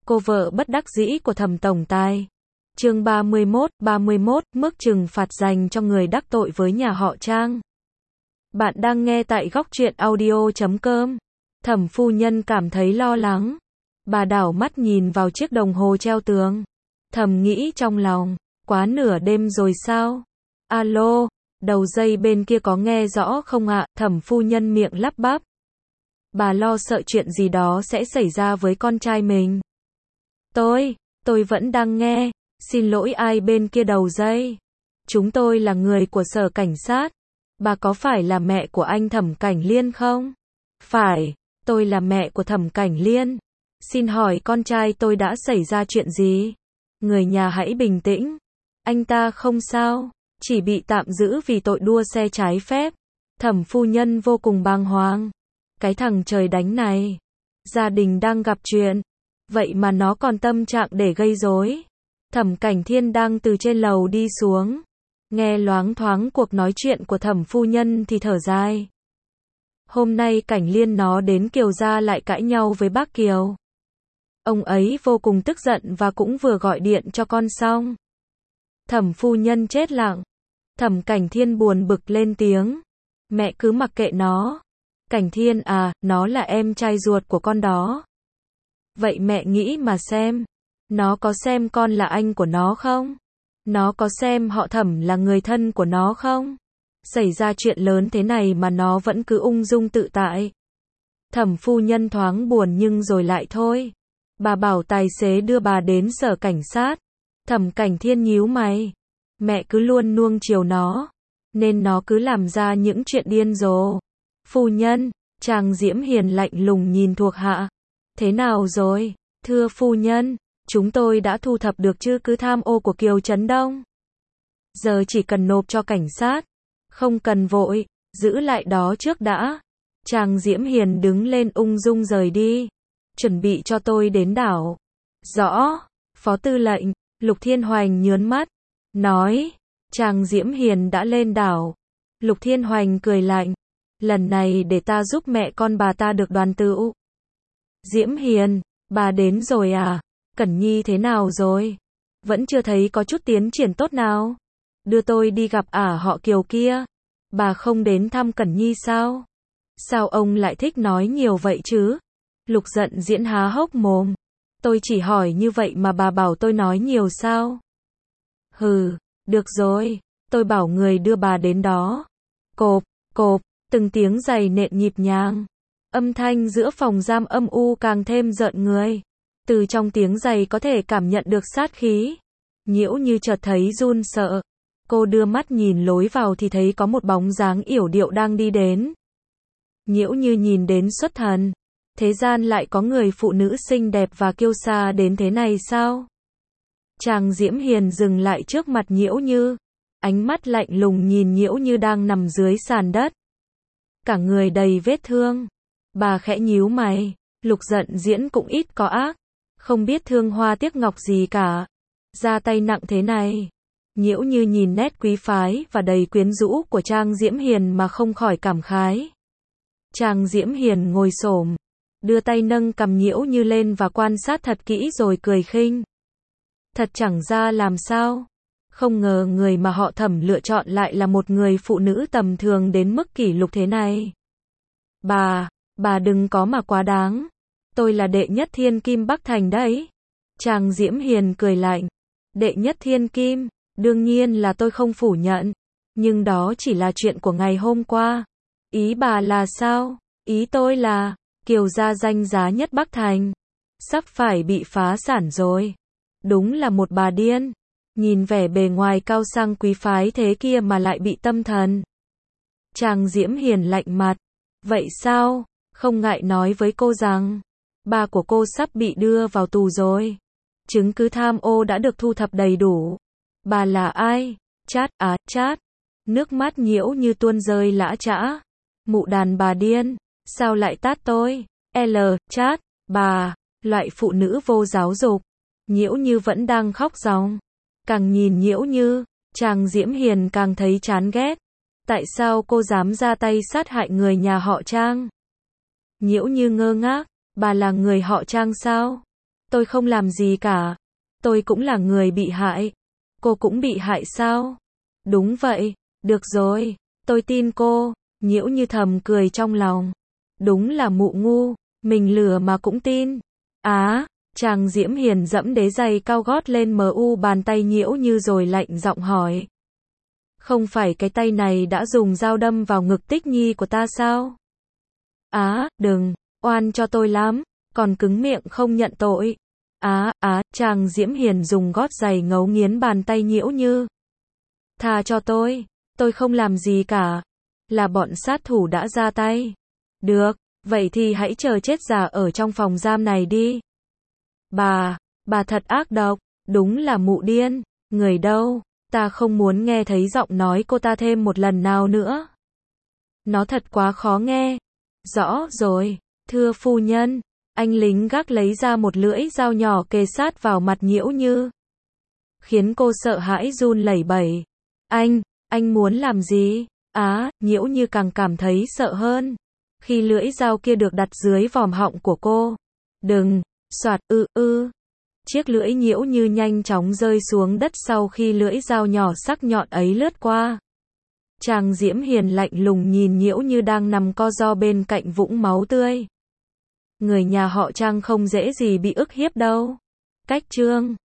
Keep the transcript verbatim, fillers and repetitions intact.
Cô vợ bất đắc dĩ của Thẩm tổng tài. Chương ba mươi mốt, ba mươi mốt, mức trừng phạt dành cho người đắc tội với nhà họ Trang. Bạn đang nghe tại góc truyện audio chấm com. Thẩm phu nhân cảm thấy lo lắng. Bà đảo mắt nhìn vào chiếc đồng hồ treo tường. Thầm nghĩ trong lòng, quá nửa đêm rồi sao? Alo, đầu dây bên kia có nghe rõ không ạ? Thẩm phu nhân miệng lắp bắp. Bà lo sợ chuyện gì đó sẽ xảy ra với con trai mình. Tôi, tôi vẫn đang nghe. Xin lỗi ai bên kia đầu dây. Chúng tôi là người của sở cảnh sát. Bà có phải là mẹ của anh Thẩm Cảnh Liên không? Phải, tôi là mẹ của Thẩm Cảnh Liên. Xin hỏi con trai tôi đã xảy ra chuyện gì? Người nhà hãy bình tĩnh. Anh ta không sao, chỉ bị tạm giữ vì tội đua xe trái phép. Thẩm phu nhân vô cùng bàng hoàng. Cái thằng trời đánh này, gia đình đang gặp chuyện, vậy mà nó còn tâm trạng để gây rối. Thẩm Cảnh Thiên đang từ trên lầu đi xuống, nghe loáng thoáng cuộc nói chuyện của thẩm phu nhân thì thở dài. Hôm nay Cảnh Liên nó đến Kiều gia lại cãi nhau với bác Kiều. Ông ấy vô cùng tức giận và cũng vừa gọi điện cho con xong. Thẩm phu nhân chết lặng. Thẩm Cảnh Thiên buồn bực lên tiếng. Mẹ cứ mặc kệ nó. Cảnh Thiên à, nó là em trai ruột của con đó. Vậy mẹ nghĩ mà xem. Nó có xem con là anh của nó không? Nó có xem họ Thẩm là người thân của nó không? Xảy ra chuyện lớn thế này mà nó vẫn cứ ung dung tự tại. Thẩm phu nhân thoáng buồn nhưng rồi lại thôi. Bà bảo tài xế đưa bà đến sở cảnh sát. Thẩm Cảnh Thiên nhíu mày. Mẹ cứ luôn nuông chiều nó, nên nó cứ làm ra những chuyện điên rồ. Phu nhân, Trang Diễm Hiền lạnh lùng nhìn thuộc hạ. Thế nào rồi? Thưa phu nhân, chúng tôi đã thu thập được chứng cứ tham ô của Kiều Trấn Đông. Giờ chỉ cần nộp cho cảnh sát. Không cần vội, giữ lại đó trước đã. Trang Diễm Hiền đứng lên ung dung rời đi. Chuẩn bị cho tôi đến đảo. Rõ, Phó Tư lệnh. Lục Thiên Hoành nhớn mắt, nói. Trang Diễm Hiền đã lên đảo. Lục Thiên Hoành cười lạnh. Lần này để ta giúp mẹ con bà ta được đoàn tụ. Diễm Hiền, bà đến rồi à? Cẩn Nhi thế nào rồi? Vẫn chưa thấy có chút tiến triển tốt nào. Đưa tôi đi gặp ả họ Kiều kia. Bà không đến thăm Cẩn Nhi sao? Sao ông lại thích nói nhiều vậy chứ? Lục Giận Diễn há hốc mồm. Tôi chỉ hỏi như vậy mà bà bảo tôi nói nhiều sao? Hừ, được rồi, tôi bảo người đưa bà đến đó. Cộp, cộp, từng tiếng giày nện nhịp nhàng. Âm thanh giữa phòng giam âm u càng thêm rợn người. Từ trong tiếng giày có thể cảm nhận được sát khí. Nhiễu Như chợt thấy run sợ. Cô đưa mắt nhìn lối vào thì thấy có một bóng dáng yểu điệu đang đi đến. Nhiễu Như nhìn đến xuất thần. Thế gian lại có người phụ nữ xinh đẹp và kiêu sa đến thế này sao? Trang Diễm Hiền dừng lại trước mặt Nhiễu Như. Ánh mắt lạnh lùng nhìn Nhiễu Như đang nằm dưới sàn đất. Cả người đầy vết thương. Bà khẽ nhíu mày. Lục Giận Diễn cũng ít có ác. Không biết thương hoa tiếc ngọc gì cả. Ra tay nặng thế này. Nhiễu Như nhìn nét quý phái và đầy quyến rũ của Trang Diễm Hiền mà không khỏi cảm khái. Trang Diễm Hiền ngồi xổm, đưa tay nâng cằm Nhiễu Như lên và quan sát thật kỹ rồi cười khinh. Thật chẳng ra làm sao. Không ngờ người mà họ Thẩm lựa chọn lại là một người phụ nữ tầm thường đến mức kỷ lục thế này. Bà, bà đừng có mà quá đáng. Tôi là đệ nhất thiên kim Bắc Thành đấy. Trang Diễm Hiền cười lạnh. Đệ nhất thiên kim, đương nhiên là tôi không phủ nhận. Nhưng đó chỉ là chuyện của ngày hôm qua. Ý bà là sao? Ý tôi là, Kiều gia danh giá nhất Bắc Thành. Sắp phải bị phá sản rồi. Đúng là một bà điên. Nhìn vẻ bề ngoài cao sang quý phái thế kia mà lại bị tâm thần. Trang Diễm Hiền lạnh mặt. Vậy sao? Không ngại nói với cô rằng, bà của cô sắp bị đưa vào tù rồi. Chứng cứ tham ô đã được thu thập đầy đủ. Bà là ai? Chát á, chát. Nước mắt Nhiễu Như tuôn rơi lã chã. Mụ đàn bà điên. Sao lại tát tôi? L, chát, bà, loại phụ nữ vô giáo dục. Nhiễu Như vẫn đang khóc ròng. Càng nhìn Nhiễu Như, Trang Diễm Hiền càng thấy chán ghét. Tại sao cô dám ra tay sát hại người nhà họ Trang? Nhiễu Như ngơ ngác, bà là người họ Trang sao? Tôi không làm gì cả. Tôi cũng là người bị hại. Cô cũng bị hại sao? Đúng vậy. Được rồi. Tôi tin cô. Nhiễu Như thầm cười trong lòng. Đúng là mụ ngu. Mình lừa mà cũng tin. Á, Trang Diễm Hiền dẫm đế giày cao gót lên mờ u bàn tay Nhiễu Như rồi lạnh giọng hỏi. Không phải cái tay này đã dùng dao đâm vào ngực Tích Nhi của ta sao? Á, đừng, oan cho tôi lắm, còn cứng miệng không nhận tội. Á, á, Trang Diễm Hiền dùng gót giày ngấu nghiến bàn tay Nhiễu Như. Tha cho tôi, tôi không làm gì cả. Là bọn sát thủ đã ra tay. Được, vậy thì hãy chờ chết già ở trong phòng giam này đi. Bà, bà thật ác độc, đúng là mụ điên. Người đâu? Ta không muốn nghe thấy giọng nói cô ta thêm một lần nào nữa. Nó thật quá khó nghe. Rõ rồi, thưa phu nhân. Anh lính gác lấy ra một lưỡi dao nhỏ kề sát vào mặt Nhiễu Như, khiến cô sợ hãi run lẩy bẩy. Anh, anh muốn làm gì? Á, Nhiễu Như càng cảm thấy sợ hơn. Khi lưỡi dao kia được đặt dưới vòm họng của cô. Đừng, soạt, ư, ư. Chiếc lưỡi Nhiễu Như nhanh chóng rơi xuống đất sau khi lưỡi dao nhỏ sắc nhọn ấy lướt qua. Trang Diễm Hiền lạnh lùng nhìn Nhiễu Như đang nằm co ro bên cạnh vũng máu tươi. Người nhà họ Trang không dễ gì bị ức hiếp đâu. Cách chương